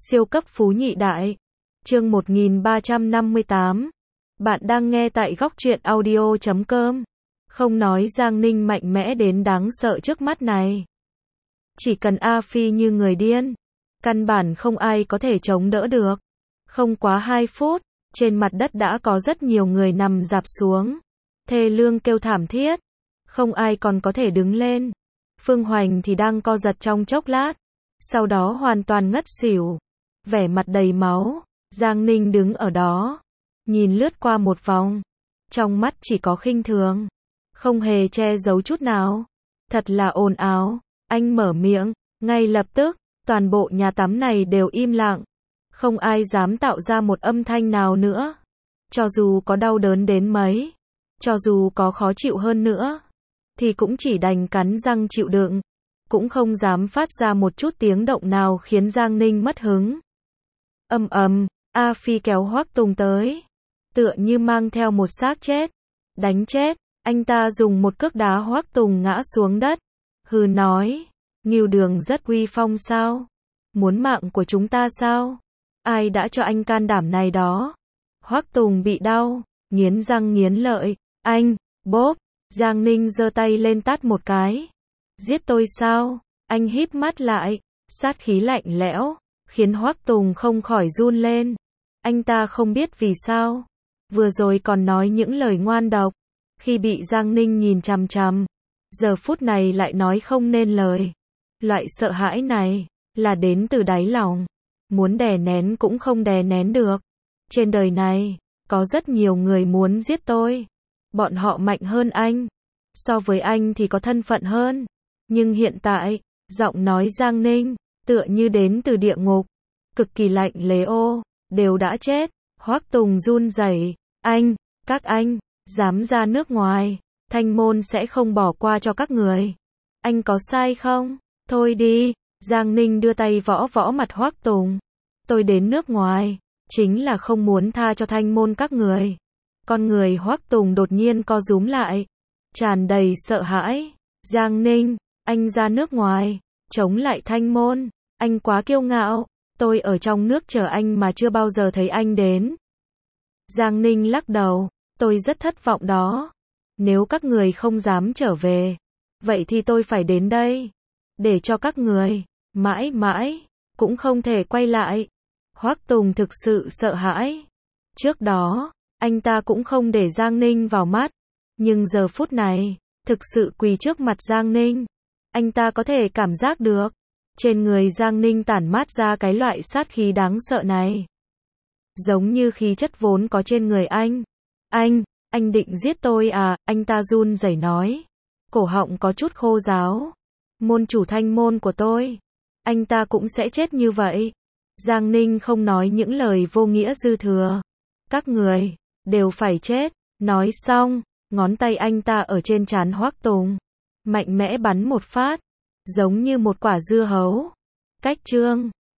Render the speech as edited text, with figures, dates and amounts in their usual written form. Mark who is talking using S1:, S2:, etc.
S1: Siêu cấp phú nhị đại. Chương 1358. Bạn đang nghe tại góc truyện audio.com. Không nói Giang Ninh mạnh mẽ đến đáng sợ trước mắt này. Chỉ cần A Phi như người điên, căn bản không ai có thể chống đỡ được. Không quá 2 phút, trên mặt đất đã có rất nhiều người nằm rạp xuống. Thê lương kêu thảm thiết. Không ai còn có thể đứng lên. Phương Hoành thì đang co giật trong chốc lát. Sau đó hoàn toàn ngất xỉu. Vẻ mặt đầy máu. Giang Ninh đứng ở đó. Nhìn lướt qua một vòng. Trong mắt chỉ có khinh thường. Không hề che giấu chút nào. Thật là ồn ào. Anh mở miệng. Ngay lập tức, toàn bộ nhà tắm này đều im lặng. Không ai dám tạo ra một âm thanh nào nữa. Cho dù có đau đớn đến mấy. Cho dù có khó chịu hơn nữa. Thì cũng chỉ đành cắn răng chịu đựng. Cũng không dám phát ra một chút tiếng động nào khiến Giang Ninh mất hứng. A Phi kéo Hoắc Tùng tới. Tựa như mang theo một xác chết. Đánh chết. Anh ta dùng một cước đá Hoắc Tùng ngã xuống đất. Hừ nói. Ngưu Đường rất uy phong sao? Muốn mạng của chúng ta sao? Ai đã cho anh can đảm này đó? Hoắc Tùng bị đau. Nghiến răng nghiến lợi. Anh, bốp. Giang Ninh giơ tay lên tát một cái. Giết tôi sao? Anh híp mắt lại. Sát khí lạnh lẽo. Khiến Hoắc Tùng không khỏi run lên. Anh ta không biết vì sao. Vừa rồi còn nói những lời ngoan độc. Khi bị Giang Ninh nhìn chằm chằm. Giờ phút này lại nói không nên lời. Loại sợ hãi này. Là đến từ đáy lòng. Muốn đè nén cũng không đè nén được. Trên đời này. Có rất nhiều người muốn giết tôi. Bọn họ mạnh hơn anh. So với anh thì có thân phận hơn. Nhưng hiện tại, giọng nói Giang Ninh, tựa như đến từ địa ngục. Cực kỳ lạnh lẽo, đều đã chết. Hoắc Tùng run rẩy. Các anh, dám ra nước ngoài, Thanh môn sẽ không bỏ qua cho các người. Anh có sai không? Thôi đi. Giang Ninh đưa tay võ võ mặt Hoắc Tùng. Tôi đến nước ngoài, chính là không muốn tha cho Thanh môn các người. Con người Hoắc Tùng đột nhiên co rúm lại. Tràn đầy sợ hãi. Giang Ninh, anh ra nước ngoài, chống lại Thanh môn. Anh quá kiêu ngạo. Tôi ở trong nước chờ anh mà chưa bao giờ thấy anh đến. Giang Ninh lắc đầu. Tôi rất thất vọng đó. Nếu các người không dám trở về, vậy thì tôi phải đến đây. Để cho các người, mãi mãi, cũng không thể quay lại. Hoắc Tùng thực sự sợ hãi. Trước đó, anh ta cũng không để Giang Ninh vào mắt. Nhưng giờ phút này, thực sự quỳ trước mặt Giang Ninh. Anh ta có thể cảm giác được. Trên người Giang Ninh tản mát ra cái loại sát khí đáng sợ này. Giống như khí chất vốn có trên người anh. Anh định giết tôi à? Anh ta run rẩy nói. Cổ họng có chút khô ráo. Môn chủ Thanh môn của tôi. Anh ta cũng sẽ chết như vậy. Giang Ninh không nói những lời vô nghĩa dư thừa. Các người, đều phải chết. Nói xong, ngón tay anh ta ở trên trán Hoắc Tùng. Mạnh mẽ bắn một phát. Giống như một quả dưa hấu. Cách chương.